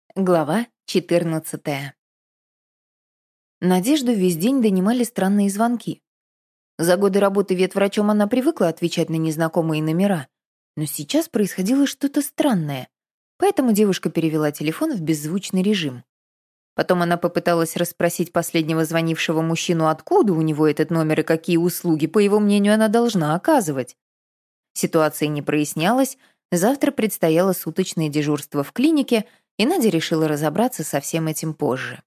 Глава 14. Надежду весь день донимали странные звонки. За годы работы ветврачом она привыкла отвечать на незнакомые номера, но сейчас происходило что-то странное, поэтому девушка перевела телефон в беззвучный режим. Потом она попыталась расспросить последнего звонившего мужчину, откуда у него этот номер и какие услуги, по его мнению, она должна оказывать. Ситуация не прояснялась, завтра предстояло суточное дежурство в клинике, и Надя решила разобраться со всем этим позже.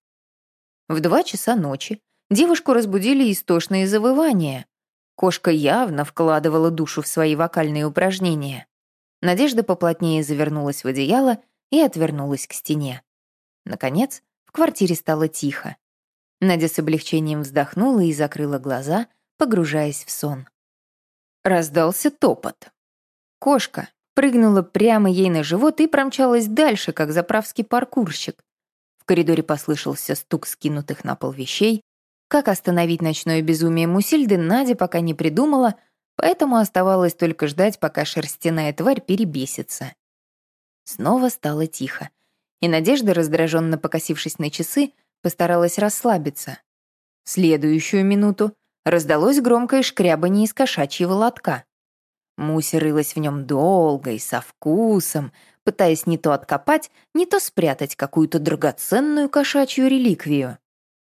В 2 часа ночи девушку разбудили истошные завывания. Кошка явно вкладывала душу в свои вокальные упражнения. Надежда поплотнее завернулась в одеяло и отвернулась к стене. Наконец, в квартире стало тихо. Надя с облегчением вздохнула и закрыла глаза, погружаясь в сон. Раздался топот. Кошка прыгнула прямо ей на живот и промчалась дальше, как заправский паркурщик. В коридоре послышался стук скинутых на пол вещей. Как остановить ночное безумие Мусильды, Надя пока не придумала, поэтому оставалось только ждать, пока шерстяная тварь перебесится. Снова стало тихо, и Надежда, раздраженно покосившись на часы, постаралась расслабиться. В следующую минуту раздалось громкое шкрябанье из кошачьего лотка. Муся рылась в нем долго и со вкусом, пытаясь не то откопать, не то спрятать какую-то драгоценную кошачью реликвию.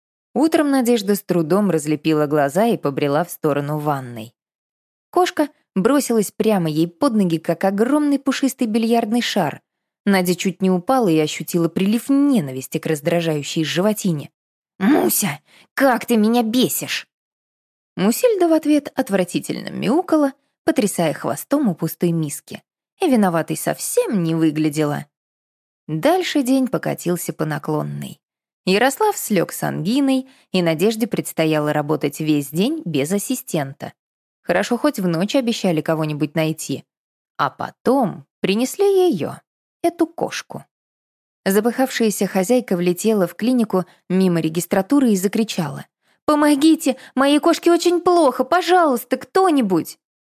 Утром Надежда с трудом разлепила глаза и побрела в сторону ванной. Кошка бросилась прямо ей под ноги, как огромный пушистый бильярдный шар. Надя чуть не упала и ощутила прилив ненависти к раздражающей животине. «Муся, как ты меня бесишь!» Мусильда в ответ отвратительно мяукала, потрясая хвостом у пустой миски. И виноватой совсем не выглядела. Дальше день покатился по наклонной. Ярослав слег с ангиной, и Надежде предстояло работать весь день без ассистента. Хорошо, хоть в ночь обещали кого-нибудь найти. А потом принесли ее, эту кошку. Запыхавшаяся хозяйка влетела в клинику мимо регистратуры и закричала: «Помогите! Моей кошке очень плохо! Пожалуйста, кто-нибудь!»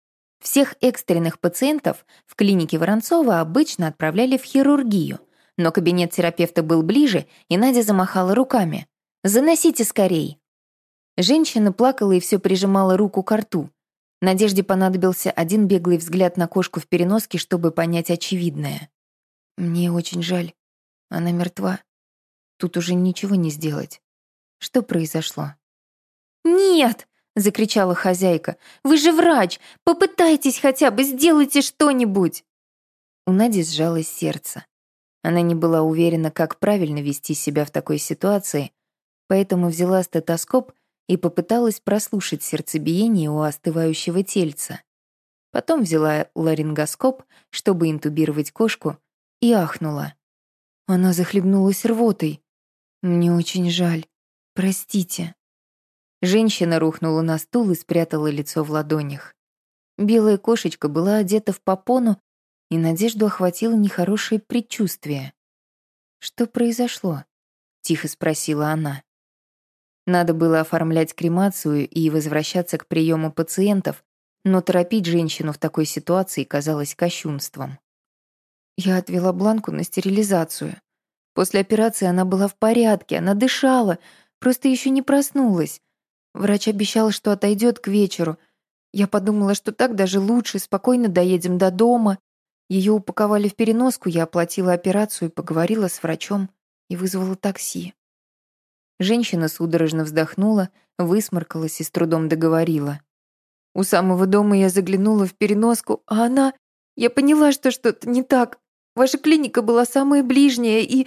Всех экстренных пациентов в клинике Воронцова обычно отправляли в хирургию, но кабинет терапевта был ближе, и Надя замахала руками. «Заносите скорей!» Женщина плакала и все прижимала руку к рту. Надежде понадобился один беглый взгляд на кошку в переноске, чтобы понять очевидное. «Мне очень жаль. Она мертва. Тут уже ничего не сделать. Что произошло?» «Нет!» — закричала хозяйка. «Вы же врач! Попытайтесь хотя бы, сделайте что-нибудь!» У Нади сжалось сердце. Она не была уверена, как правильно вести себя в такой ситуации, поэтому взяла стетоскоп и попыталась прослушать сердцебиение у остывающего тельца. Потом взяла ларингоскоп, чтобы интубировать кошку, и ахнула. Она захлебнулась рвотой. «Мне очень жаль. Простите». Женщина рухнула на стул и спрятала лицо в ладонях. Белая кошечка была одета в попону, и Надежду охватило нехорошее предчувствие. «Что произошло?» — тихо спросила она. Надо было оформлять кремацию и возвращаться к приему пациентов, но торопить женщину в такой ситуации казалось кощунством. Я отвела Бланку на стерилизацию. После операции она была в порядке, она дышала, просто еще не проснулась. Врач обещал, что отойдет к вечеру. Я подумала, что так даже лучше, спокойно доедем до дома. Ее упаковали в переноску, я оплатила операцию, поговорила с врачом и вызвала такси. Женщина судорожно вздохнула, высморкалась и с трудом договорила. У самого дома я заглянула в переноску, а она... Я поняла, что что-то не так. Ваша клиника была самая ближняя, и...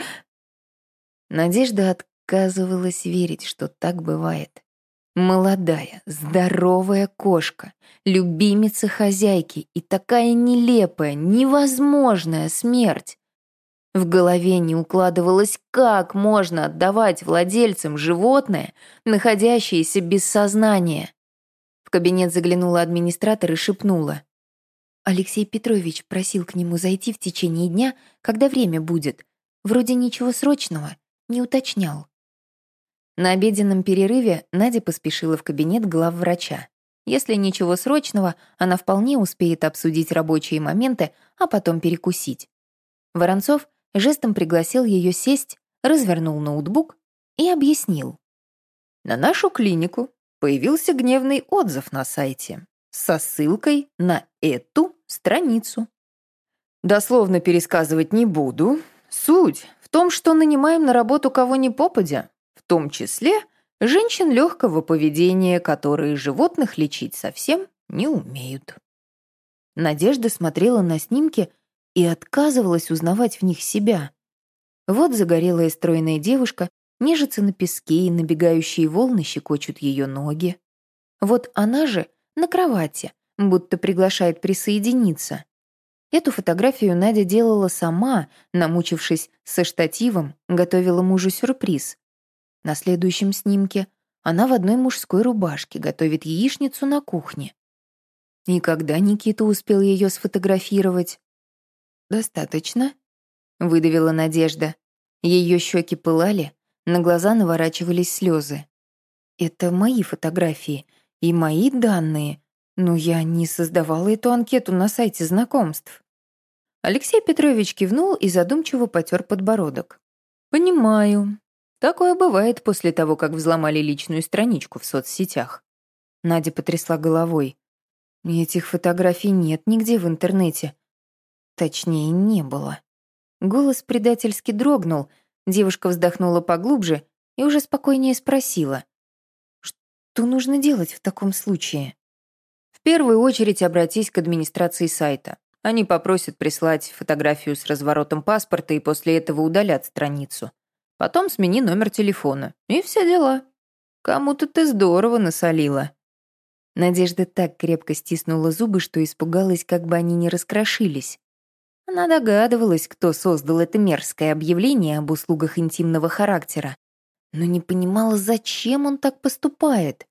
Надежда отказывалась верить, что так бывает. Молодая, здоровая кошка, любимица хозяйки и такая нелепая, невозможная смерть. В голове не укладывалось, как можно отдавать владельцам животное, находящееся без сознания. В кабинет заглянула администратор и шепнула. Алексей Петрович просил к нему зайти в течение дня, когда время будет. Вроде ничего срочного, не уточнял. На обеденном перерыве Надя поспешила в кабинет главврача. Если ничего срочного, она вполне успеет обсудить рабочие моменты, а потом перекусить. Воронцов жестом пригласил ее сесть, развернул ноутбук и объяснил. На нашу клинику появился гневный отзыв на сайте со ссылкой на эту страницу. Дословно пересказывать не буду. Суть в том, что нанимаем на работу кого ни попадя, в том числе женщин легкого поведения, которые животных лечить совсем не умеют. Надежда смотрела на снимки и отказывалась узнавать в них себя. Вот загорелая стройная девушка нежится на песке, и набегающие волны щекочут ее ноги. Вот она же на кровати, будто приглашает присоединиться. Эту фотографию Надя делала сама, намучившись со штативом, готовила мужу сюрприз. На следующем снимке она в одной мужской рубашке готовит яичницу на кухне. И когда Никита успел ее сфотографировать? «Достаточно», — выдавила Надежда. Ее щеки пылали, на глаза наворачивались слезы. «Это мои фотографии и мои данные, но я не создавала эту анкету на сайте знакомств». Алексей Петрович кивнул и задумчиво потер подбородок. «Понимаю. Такое бывает после того, как взломали личную страничку в соцсетях». Надя потрясла головой. «Этих фотографий нет нигде в интернете. Точнее, не было». Голос предательски дрогнул, девушка вздохнула поглубже и уже спокойнее спросила. «Что нужно делать в таком случае?» «В первую очередь обратись к администрации сайта. Они попросят прислать фотографию с разворотом паспорта и после этого удалят страницу. Потом смени номер телефона. И все дела. Кому-то ты здорово насолила». Надежда так крепко стиснула зубы, что испугалась, как бы они не раскрошились. Она догадывалась, кто создал это мерзкое объявление об услугах интимного характера, но не понимала, зачем он так поступает.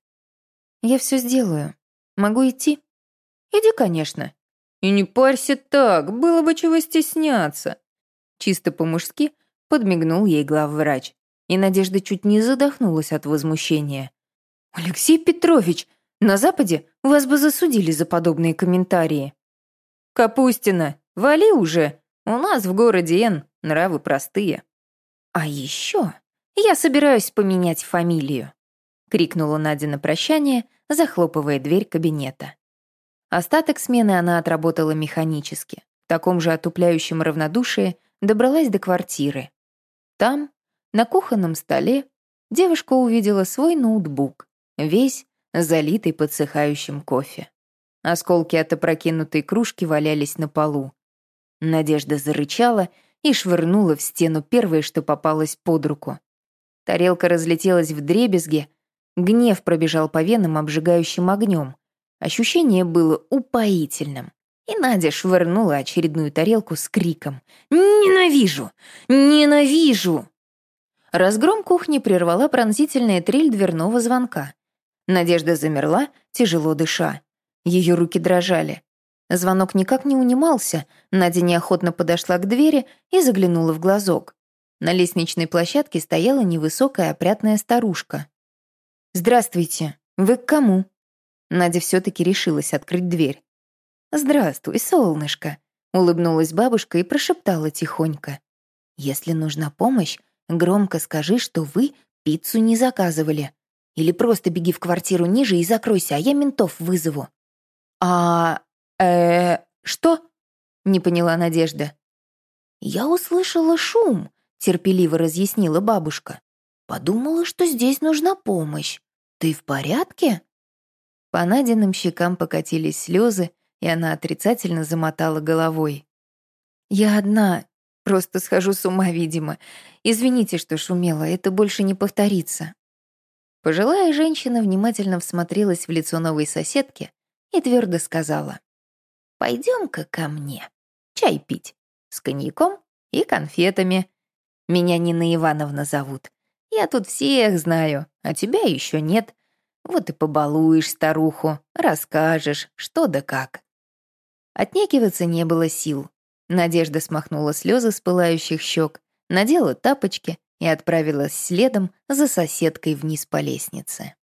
«Я все сделаю. Могу идти?» «Иди, конечно. И не парься так, было бы чего стесняться». Чисто по-мужски подмигнул ей главврач, и Надежда чуть не задохнулась от возмущения. «Алексей Петрович, на Западе вас бы засудили за подобные комментарии». «Капустина, вали уже, у нас в городе Н нравы простые». «А еще я собираюсь поменять фамилию», — крикнула Надя на прощание, захлопывая дверь кабинета. Остаток смены она отработала механически. В таком же отупляющем равнодушии добралась до квартиры. Там, на кухонном столе, девушка увидела свой ноутбук, весь залитый подсыхающим кофе. Осколки от опрокинутой кружки валялись на полу. Надежда зарычала и швырнула в стену первое, что попалось под руку. Тарелка разлетелась вдребезги, гнев пробежал по венам обжигающим огнем. Ощущение было упоительным, и Надя швырнула очередную тарелку с криком «Ненавижу! Ненавижу!». Разгром кухни прервала пронзительная трель дверного звонка. Надежда замерла, тяжело дыша. Ее руки дрожали. Звонок никак не унимался, Надя неохотно подошла к двери и заглянула в глазок. На лестничной площадке стояла невысокая опрятная старушка. «Здравствуйте, вы к кому?» Надя все-таки решилась открыть дверь. «Здравствуй, солнышко», — улыбнулась бабушка и прошептала тихонько. «Если нужна помощь, громко скажи, что вы пиццу не заказывали. Или просто беги в квартиру ниже и закройся, а я ментов вызову». Что?» — не поняла Надежда. «Я услышала шум», — терпеливо разъяснила бабушка. «Подумала, что здесь нужна помощь. Ты в порядке?» По Надиным щекам покатились слезы, и она отрицательно замотала головой. «Я одна, просто схожу с ума, видимо. Извините, что шумела, это больше не повторится». Пожилая женщина внимательно всмотрелась в лицо новой соседки и твердо сказала: «Пойдем-ка ко мне. Чай пить. С коньяком и конфетами. Меня Нина Ивановна зовут. Я тут всех знаю, а тебя еще нет. Вот и побалуешь старуху, расскажешь, что да как». Отнекиваться не было сил. Надежда смахнула слезы с пылающих щек, надела тапочки и отправилась следом за соседкой вниз по лестнице.